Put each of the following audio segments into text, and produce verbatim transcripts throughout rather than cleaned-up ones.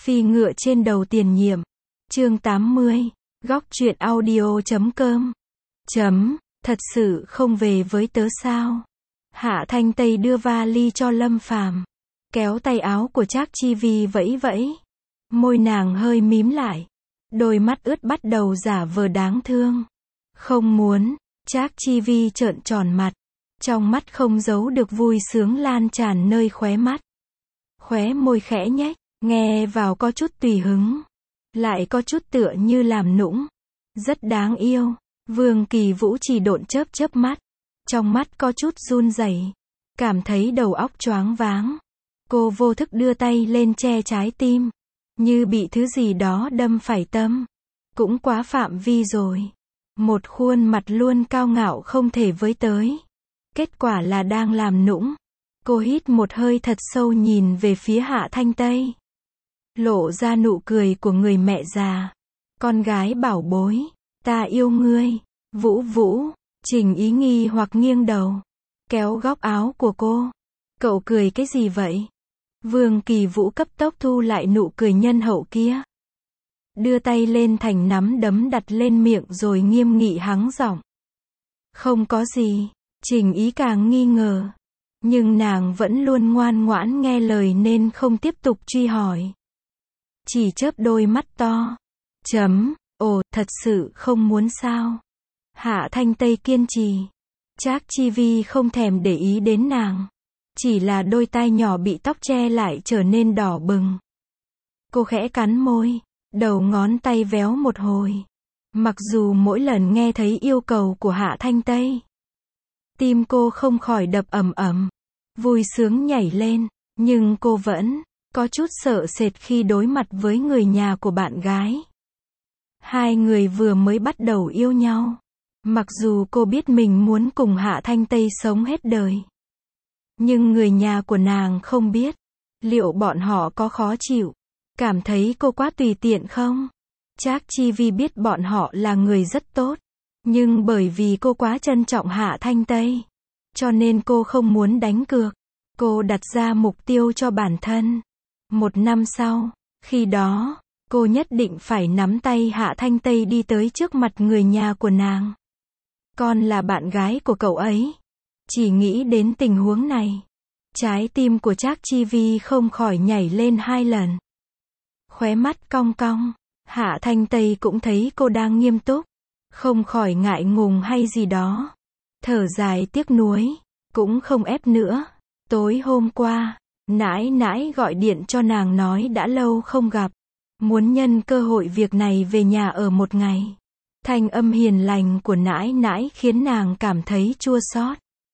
Phi ngựa trên đầu tiền nhiệm. Chương tám mươi. Góc truyện audio chấm com. Chấm. Thật sự không về với tớ sao? Hạ Thanh Tây đưa vali cho Lâm Phàm, kéo tay áo của Trác Chi Vi vẫy vẫy. Môi nàng hơi mím lại, đôi mắt ướt bắt đầu giả vờ đáng thương. Không muốn. Trác Chi Vi trợn tròn mặt, trong mắt không giấu được vui sướng lan tràn nơi khóe mắt. Khóe môi khẽ nhếch, nghe vào có chút tùy hứng, lại có chút tựa như làm nũng. Rất đáng yêu. Vương Kỳ Vũ chỉ độn chớp chớp mắt, trong mắt có chút run rẩy, cảm thấy đầu óc choáng váng. Cô vô thức đưa tay lên che trái tim, như bị thứ gì đó đâm phải tâm. Cũng quá phạm vi rồi. Một khuôn mặt luôn cao ngạo không thể với tới. Kết quả là đang làm nũng. Cô hít một hơi thật sâu nhìn về phía Hạ Thanh Tây, lộ ra nụ cười của người mẹ già. Con gái bảo bối, ta yêu ngươi. Vũ Vũ. Trình Ý nghi hoặc nghiêng đầu, kéo góc áo của cô. Cậu cười cái gì vậy? Vương Kỳ Vũ cấp tốc thu lại nụ cười nhân hậu kia, đưa tay lên thành nắm đấm đặt lên miệng rồi nghiêm nghị hắng giọng. Không có gì. Trình Ý càng nghi ngờ, nhưng nàng vẫn luôn ngoan ngoãn nghe lời nên không tiếp tục truy hỏi. Chỉ chớp đôi mắt to. Chấm. Ồ, thật sự không muốn sao? Hạ Thanh Tây kiên trì. Trác Chi Vi không thèm để ý đến nàng, chỉ là đôi tai nhỏ bị tóc che lại trở nên đỏ bừng. Cô khẽ cắn môi, đầu ngón tay véo một hồi. Mặc dù mỗi lần nghe thấy yêu cầu của Hạ Thanh Tây, tim cô không khỏi đập ầm ầm, vui sướng nhảy lên, nhưng cô vẫn có chút sợ sệt khi đối mặt với người nhà của bạn gái. Hai người vừa mới bắt đầu yêu nhau. Mặc dù cô biết mình muốn cùng Hạ Thanh Tây sống hết đời, nhưng người nhà của nàng không biết. Liệu bọn họ có khó chịu, cảm thấy cô quá tùy tiện không? Trác Chi Vi biết bọn họ là người rất tốt, nhưng bởi vì cô quá trân trọng Hạ Thanh Tây, cho nên cô không muốn đánh cược. Cô đặt ra mục tiêu cho bản thân. Một năm sau, khi đó, cô nhất định phải nắm tay Hạ Thanh Tây đi tới trước mặt người nhà của nàng. Con là bạn gái của cậu ấy. Chỉ nghĩ đến tình huống này, trái tim của Trác Chi Vi không khỏi nhảy lên hai lần. Khóe mắt cong cong. Hạ Thanh Tây cũng thấy cô đang nghiêm túc, không khỏi ngại ngùng hay gì đó. Thở dài tiếc nuối, cũng không ép nữa. Tối hôm qua, nãi nãi gọi điện cho nàng nói đã lâu không gặp, muốn nhân cơ hội việc này về nhà ở một ngày. Thanh âm hiền lành của nãi nãi khiến nàng cảm thấy chua xót.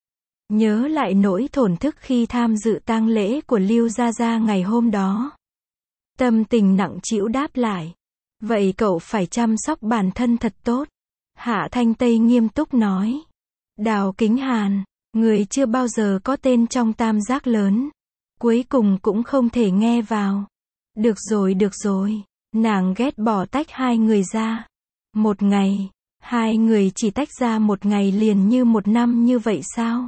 Nhớ lại nỗi thổn thức khi tham dự tang lễ của Lưu Gia Gia ngày hôm đó, tâm tình nặng trĩu đáp lại. Vậy cậu phải chăm sóc bản thân thật tốt. Hạ Thanh Tây nghiêm túc nói. Đào Kính Hàn, người chưa bao giờ có tên trong tam giác lớn, cuối cùng cũng không thể nghe vào. Được rồi được rồi. Nàng ghét bỏ tách hai người ra. Một ngày, hai người chỉ tách ra một ngày liền như một năm như vậy sao?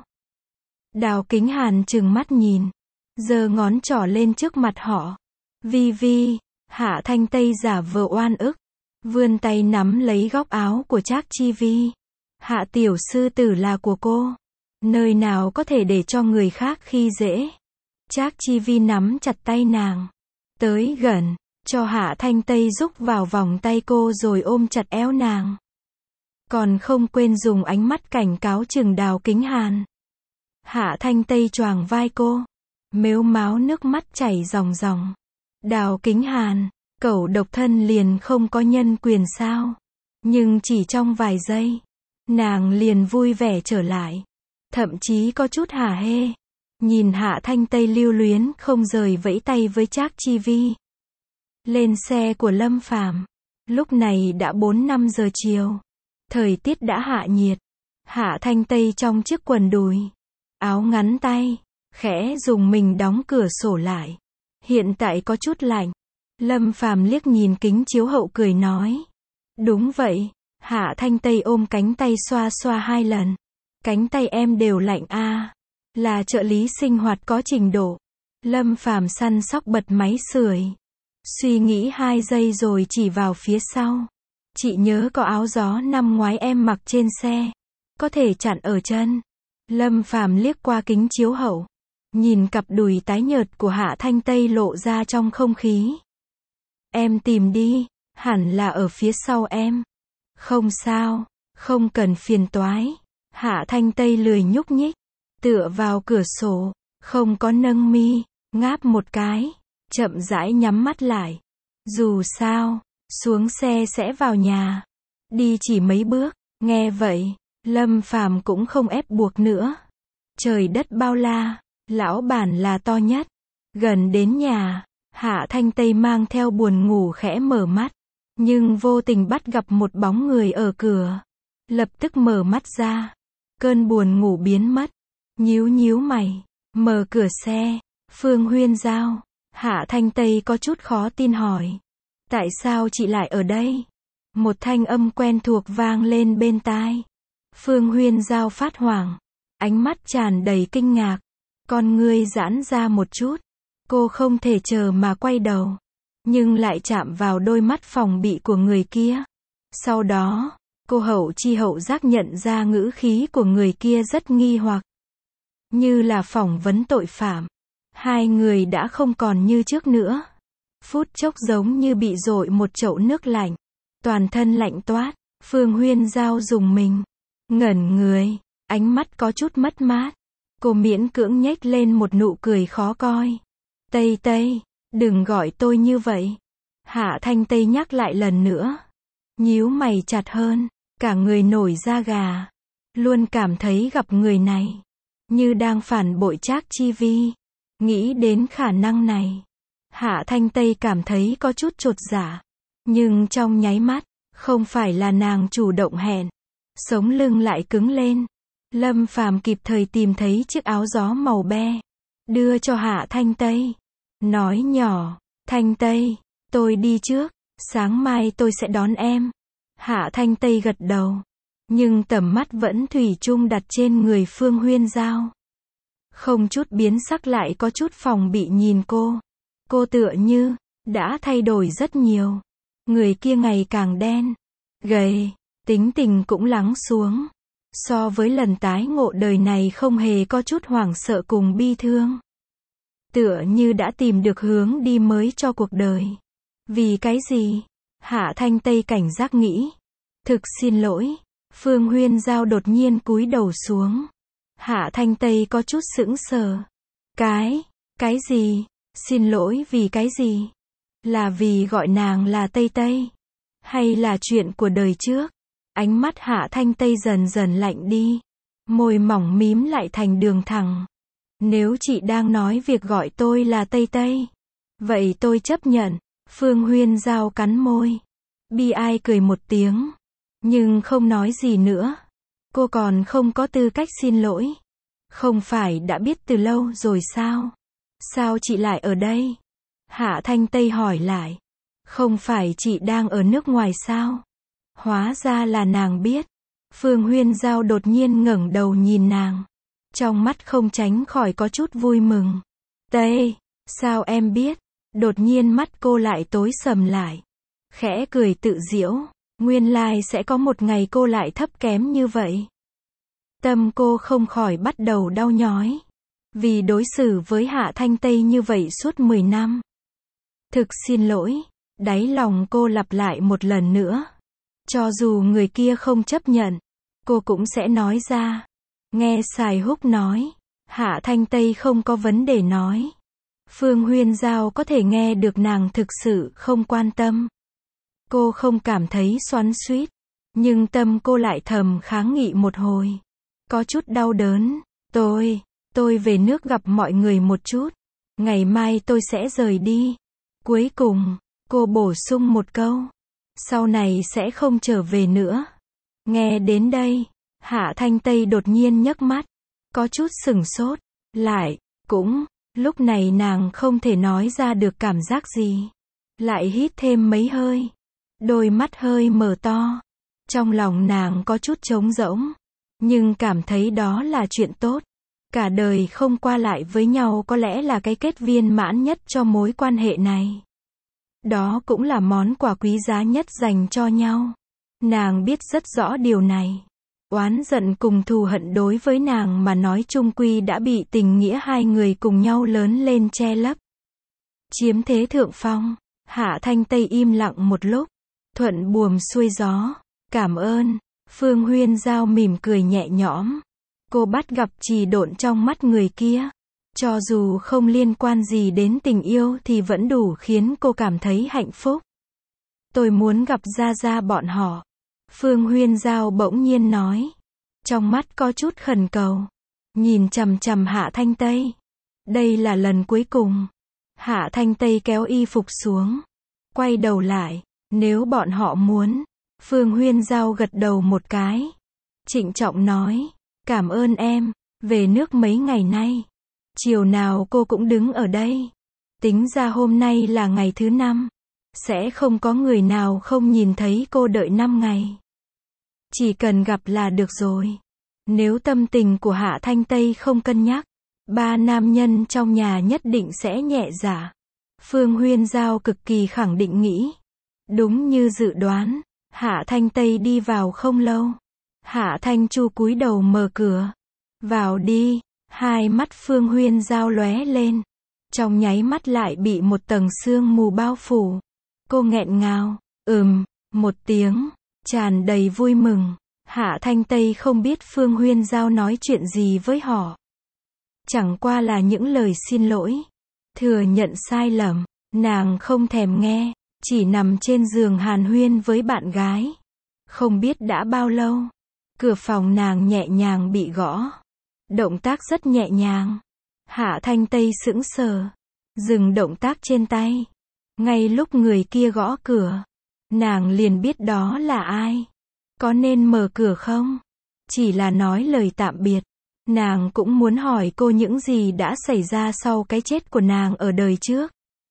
Đào Kính Hàn trừng mắt nhìn, giơ ngón trỏ lên trước mặt họ. Vi Vi. Hạ Thanh Tây giả vờ oan ức, vươn tay nắm lấy góc áo của Trác Chi Vi. Hạ tiểu sư tử là của cô, nơi nào có thể để cho người khác khi dễ. Trác Chi Vi nắm chặt tay nàng, tới gần, cho Hạ Thanh Tây rúc vào vòng tay cô rồi ôm chặt eo nàng. Còn không quên dùng ánh mắt cảnh cáo chừng Đào Kính Hàn. Hạ Thanh Tây choàng vai cô, mếu máo nước mắt chảy ròng ròng. Đào Kính Hàn, cậu độc thân liền không có nhân quyền sao? Nhưng chỉ trong vài giây, nàng liền vui vẻ trở lại, thậm chí có chút hả hê. Nhìn Hạ Thanh Tây lưu luyến không rời vẫy tay với Trác Chi Vi. Lên xe của Lâm Phàm. Lúc này đã bốn năm giờ chiều. Thời tiết đã hạ nhiệt. Hạ Thanh Tây trong chiếc quần đùi, áo ngắn tay, khẽ dùng mình đóng cửa sổ lại. Hiện tại có chút lạnh. Lâm Phàm liếc nhìn kính chiếu hậu cười nói. Đúng vậy. Hạ Thanh Tây ôm cánh tay xoa xoa hai lần. Cánh tay em đều lạnh a. À. Là trợ lý sinh hoạt có trình độ. Lâm Phàm săn sóc bật máy sưởi. Suy nghĩ hai giây rồi chỉ vào phía sau. Chị nhớ có áo gió năm ngoái em mặc trên xe. Có thể chặn ở chân. Lâm Phàm liếc qua kính chiếu hậu. Nhìn cặp đùi tái nhợt của Hạ Thanh Tây lộ ra trong không khí. Em tìm đi, hẳn là ở phía sau em. Không sao, không cần phiền toái. Hạ Thanh Tây lười nhúc nhích, tựa vào cửa sổ, không có nâng mi, ngáp một cái, chậm rãi nhắm mắt lại. Dù sao, xuống xe sẽ vào nhà. Đi chỉ mấy bước, nghe vậy, Lâm Phàm cũng không ép buộc nữa. Trời đất bao la, lão bản là to nhất. Gần đến nhà, Hạ Thanh Tây mang theo buồn ngủ khẽ mở mắt, nhưng vô tình bắt gặp một bóng người ở cửa. Lập tức mở mắt ra, cơn buồn ngủ biến mất, nhíu nhíu mày, mở cửa xe. Phương Huyên Giao. Hạ Thanh Tây có chút khó tin hỏi. Tại sao chị lại ở đây? Một thanh âm quen thuộc vang lên bên tai. Phương Huyên Giao phát hoảng, ánh mắt tràn đầy kinh ngạc, con ngươi giãn ra một chút. Cô không thể chờ mà quay đầu, nhưng lại chạm vào đôi mắt phòng bị của người kia. Sau đó, cô hậu chi hậu giác nhận ra ngữ khí của người kia rất nghi hoặc, như là phỏng vấn tội phạm. Hai người đã không còn như trước nữa. Phút chốc giống như bị dội một chậu nước lạnh, toàn thân lạnh toát. Phương Huyên Giao rùng mình, ngẩn người, ánh mắt có chút mất mát. Cô miễn cưỡng nhếch lên một nụ cười khó coi. Tây Tây, đừng gọi tôi như vậy. Hạ Thanh Tây nhắc lại lần nữa. Nhíu mày chặt hơn, cả người nổi da gà. Luôn cảm thấy gặp người này, như đang phản bội Trác Chi Vi. Nghĩ đến khả năng này, Hạ Thanh Tây cảm thấy có chút chột dạ. Nhưng trong nháy mắt, không phải là nàng chủ động hẹn. Sống lưng lại cứng lên. Lâm Phàm kịp thời tìm thấy chiếc áo gió màu be, đưa cho Hạ Thanh Tây. Nói nhỏ, Thanh Tây, tôi đi trước, sáng mai tôi sẽ đón em. Hạ Thanh Tây gật đầu, nhưng tầm mắt vẫn thủy chung đặt trên người Phương Huyên Giao. Không chút biến sắc lại có chút phòng bị nhìn cô. Cô tựa như đã thay đổi rất nhiều. Người kia ngày càng đen, gầy, tính tình cũng lắng xuống. So với lần tái ngộ đời này không hề có chút hoảng sợ cùng bi thương. Tựa như đã tìm được hướng đi mới cho cuộc đời. Vì cái gì? Hạ Thanh Tây cảnh giác nghĩ. Thực xin lỗi. Phương Huyên Giao đột nhiên cúi đầu xuống. Hạ Thanh Tây có chút sững sờ. Cái, cái gì? Xin lỗi vì cái gì? Là vì gọi nàng là Tây Tây? Hay là chuyện của đời trước? Ánh mắt Hạ Thanh Tây dần dần lạnh đi. Môi mỏng mím lại thành đường thẳng. Nếu chị đang nói việc gọi tôi là Tây Tây, vậy tôi chấp nhận. Phương Huyên Giao cắn môi. Bi ai cười một tiếng, nhưng không nói gì nữa. Cô còn không có tư cách xin lỗi. Không phải đã biết từ lâu rồi sao? Sao chị lại ở đây? Hạ Thanh Tây hỏi lại. Không phải chị đang ở nước ngoài sao? Hóa ra là nàng biết. Phương Huyên Giao đột nhiên ngẩng đầu nhìn nàng. Trong mắt không tránh khỏi có chút vui mừng. Tây, sao em biết? Đột nhiên mắt cô lại tối sầm lại. Khẽ cười tự giễu. Nguyên lai sẽ có một ngày cô lại thấp kém như vậy. Tâm cô không khỏi bắt đầu đau nhói. Vì đối xử với Hạ Thanh Tây như vậy suốt mười năm. Thực xin lỗi. Đáy lòng cô lặp lại một lần nữa. Cho dù người kia không chấp nhận, cô cũng sẽ nói ra. Nghe Sài Húc nói, Hạ Thanh Tây không có vấn đề nói. Phương Huyên Giao có thể nghe được nàng thực sự không quan tâm. Cô không cảm thấy xoắn xuýt, nhưng tâm cô lại thầm kháng nghị một hồi. Có chút đau đớn. Tôi, tôi về nước gặp mọi người một chút. Ngày mai tôi sẽ rời đi. Cuối cùng, cô bổ sung một câu. Sau này sẽ không trở về nữa. Nghe đến đây, Hạ Thanh Tây đột nhiên nhấc mắt. Có chút sửng sốt. Lại, cũng, lúc này nàng không thể nói ra được cảm giác gì. Lại hít thêm mấy hơi. Đôi mắt hơi mở to. Trong lòng nàng có chút trống rỗng. Nhưng cảm thấy đó là chuyện tốt. Cả đời không qua lại với nhau có lẽ là cái kết viên mãn nhất cho mối quan hệ này. Đó cũng là món quà quý giá nhất dành cho nhau. Nàng biết rất rõ điều này. Oán giận cùng thù hận đối với nàng mà nói chung quy đã bị tình nghĩa hai người cùng nhau lớn lên che lấp. Chiếm thế thượng phong. Hạ Thanh Tây im lặng một lúc. Thuận buồm xuôi gió. Cảm ơn. Phương Huyên Giao mỉm cười nhẹ nhõm. Cô bắt gặp trì độn trong mắt người kia. Cho dù không liên quan gì đến tình yêu thì vẫn đủ khiến cô cảm thấy hạnh phúc. Tôi muốn gặp Gia Gia bọn họ. Phương Huyên Giao bỗng nhiên nói. Trong mắt có chút khẩn cầu. Nhìn chằm chằm Hạ Thanh Tây. Đây là lần cuối cùng. Hạ Thanh Tây kéo y phục xuống. Quay đầu lại. Nếu bọn họ muốn. Phương Huyên Giao gật đầu một cái. Trịnh trọng nói. Cảm ơn em. Về nước mấy ngày nay. Chiều nào cô cũng đứng ở đây. Tính ra hôm nay là ngày thứ năm. Sẽ không có người nào không nhìn thấy cô đợi năm ngày. Chỉ cần gặp là được rồi. Nếu tâm tình của Hạ Thanh Tây không cân nhắc, ba nam nhân trong nhà nhất định sẽ nhẹ dạ. Phương Huyên Giao cực kỳ khẳng định nghĩ. Đúng như dự đoán, Hạ Thanh Tây đi vào không lâu. Hạ Thanh Chu cúi đầu mở cửa. Vào đi. Hai mắt Phương Huyên Giao lóe lên. Trong nháy mắt lại bị một tầng sương mù bao phủ. Cô nghẹn ngào. Ừm. Một tiếng. Tràn đầy vui mừng. Hạ Thanh Tây không biết Phương Huyên Giao nói chuyện gì với họ. Chẳng qua là những lời xin lỗi. Thừa nhận sai lầm. Nàng không thèm nghe. Chỉ nằm trên giường hàn huyên với bạn gái. Không biết đã bao lâu. Cửa phòng nàng nhẹ nhàng bị gõ. Động tác rất nhẹ nhàng. Hạ Thanh Tây sững sờ. Dừng động tác trên tay. Ngay lúc người kia gõ cửa. Nàng liền biết đó là ai. Có nên mở cửa không? Chỉ là nói lời tạm biệt. Nàng cũng muốn hỏi cô những gì đã xảy ra sau cái chết của nàng ở đời trước.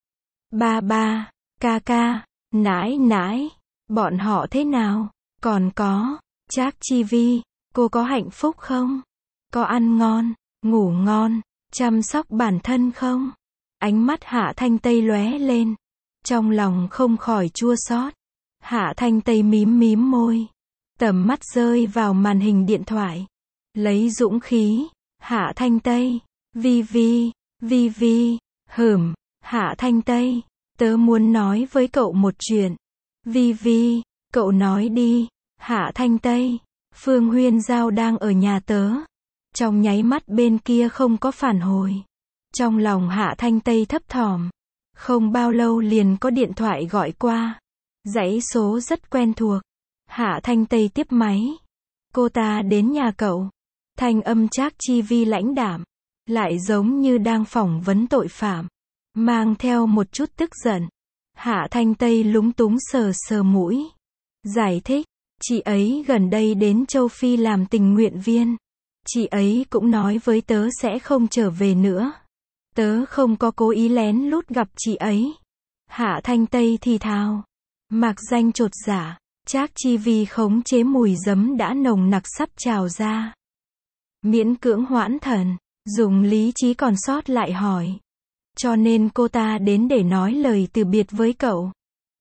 Ba ba, ca ca, nãi nãi, bọn họ thế nào? Còn có, Trác Chi Vi, cô có hạnh phúc không? Có ăn ngon, ngủ ngon, chăm sóc bản thân không? Ánh mắt Hạ Thanh Tây lóe lên. Trong lòng không khỏi chua xót. Hạ Thanh Tây mím mím môi. Tầm mắt rơi vào màn hình điện thoại. Lấy dũng khí. Hạ Thanh Tây. Vi Vi. Vi Vi. Hửm. Hạ Thanh Tây. Tớ muốn nói với cậu một chuyện. Vi Vi. Cậu nói đi. Hạ Thanh Tây. Phương Huyên Giao đang ở nhà tớ. Trong nháy mắt bên kia không có phản hồi. Trong lòng Hạ Thanh Tây thấp thỏm. Không bao lâu liền có điện thoại gọi qua. Dãy số rất quen thuộc. Hạ Thanh Tây tiếp máy. Cô ta đến nhà cậu. Thanh âm Trác Chi Vi lãnh đạm. Lại giống như đang phỏng vấn tội phạm. Mang theo một chút tức giận. Hạ Thanh Tây lúng túng sờ sờ mũi. Giải thích. Chị ấy gần đây đến châu Phi làm tình nguyện viên. Chị ấy cũng nói với tớ sẽ không trở về nữa. Tớ không có cố ý lén lút gặp chị ấy. Hạ Thanh Tây thì thào. Mạc danh chột dạ. Trác Chi Vi khống chế mùi giấm đã nồng nặc sắp trào ra. Miễn cưỡng hoãn thần. Dùng lý trí còn sót lại hỏi. Cho nên cô ta đến để nói lời từ biệt với cậu.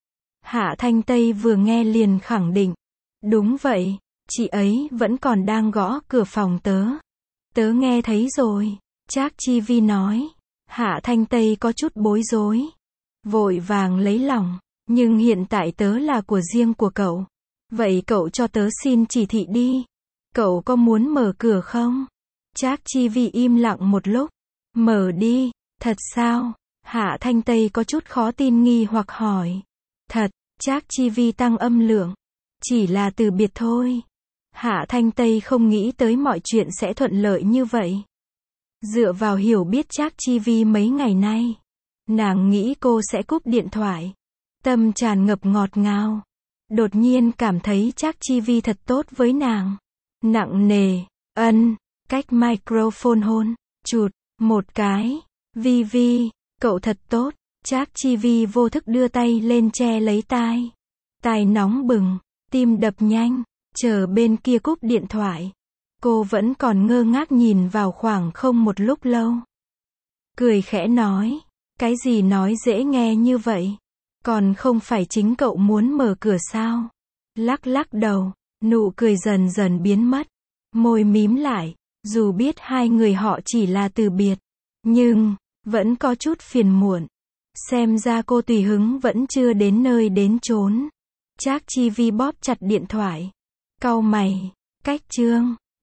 Hạ Thanh Tây vừa nghe liền khẳng định. Đúng vậy, chị ấy vẫn còn đang gõ cửa phòng tớ. Tớ nghe thấy rồi. Trác Chi Vi nói. Hạ Thanh Tây có chút bối rối. Vội vàng lấy lòng. Nhưng hiện tại tớ là của riêng của cậu. Vậy cậu cho tớ xin chỉ thị đi. Cậu có muốn mở cửa không? Trác Chi Vi im lặng một lúc. Mở đi. Thật sao? Hạ Thanh Tây có chút khó tin nghi hoặc hỏi. Thật. Trác Chi Vi tăng âm lượng. Chỉ là từ biệt thôi. Hạ Thanh Tây không nghĩ tới mọi chuyện sẽ thuận lợi như vậy. Dựa vào hiểu biết Trác Chi Vi mấy ngày nay, nàng nghĩ cô sẽ cúp điện thoại. Tâm tràn ngập ngọt ngào. Đột nhiên cảm thấy Trác Chi Vi thật tốt với nàng. Nặng nề, ân, cách microphone hôn, chụt, một cái. Vi Vi, cậu thật tốt. Trác Chi Vi vô thức đưa tay lên che lấy tai. Tai nóng bừng, tim đập nhanh, chờ bên kia cúp điện thoại. Cô vẫn còn ngơ ngác nhìn vào khoảng không một lúc lâu. Cười khẽ nói, cái gì nói dễ nghe như vậy? Còn không phải chính cậu muốn mở cửa sao? Lắc lắc đầu, nụ cười dần dần biến mất. Môi mím lại, dù biết hai người họ chỉ là từ biệt. Nhưng, vẫn có chút phiền muộn. Xem ra cô tùy hứng vẫn chưa đến nơi đến chốn. Trác Chi Vi bóp chặt điện thoại. Cau mày, cách chương.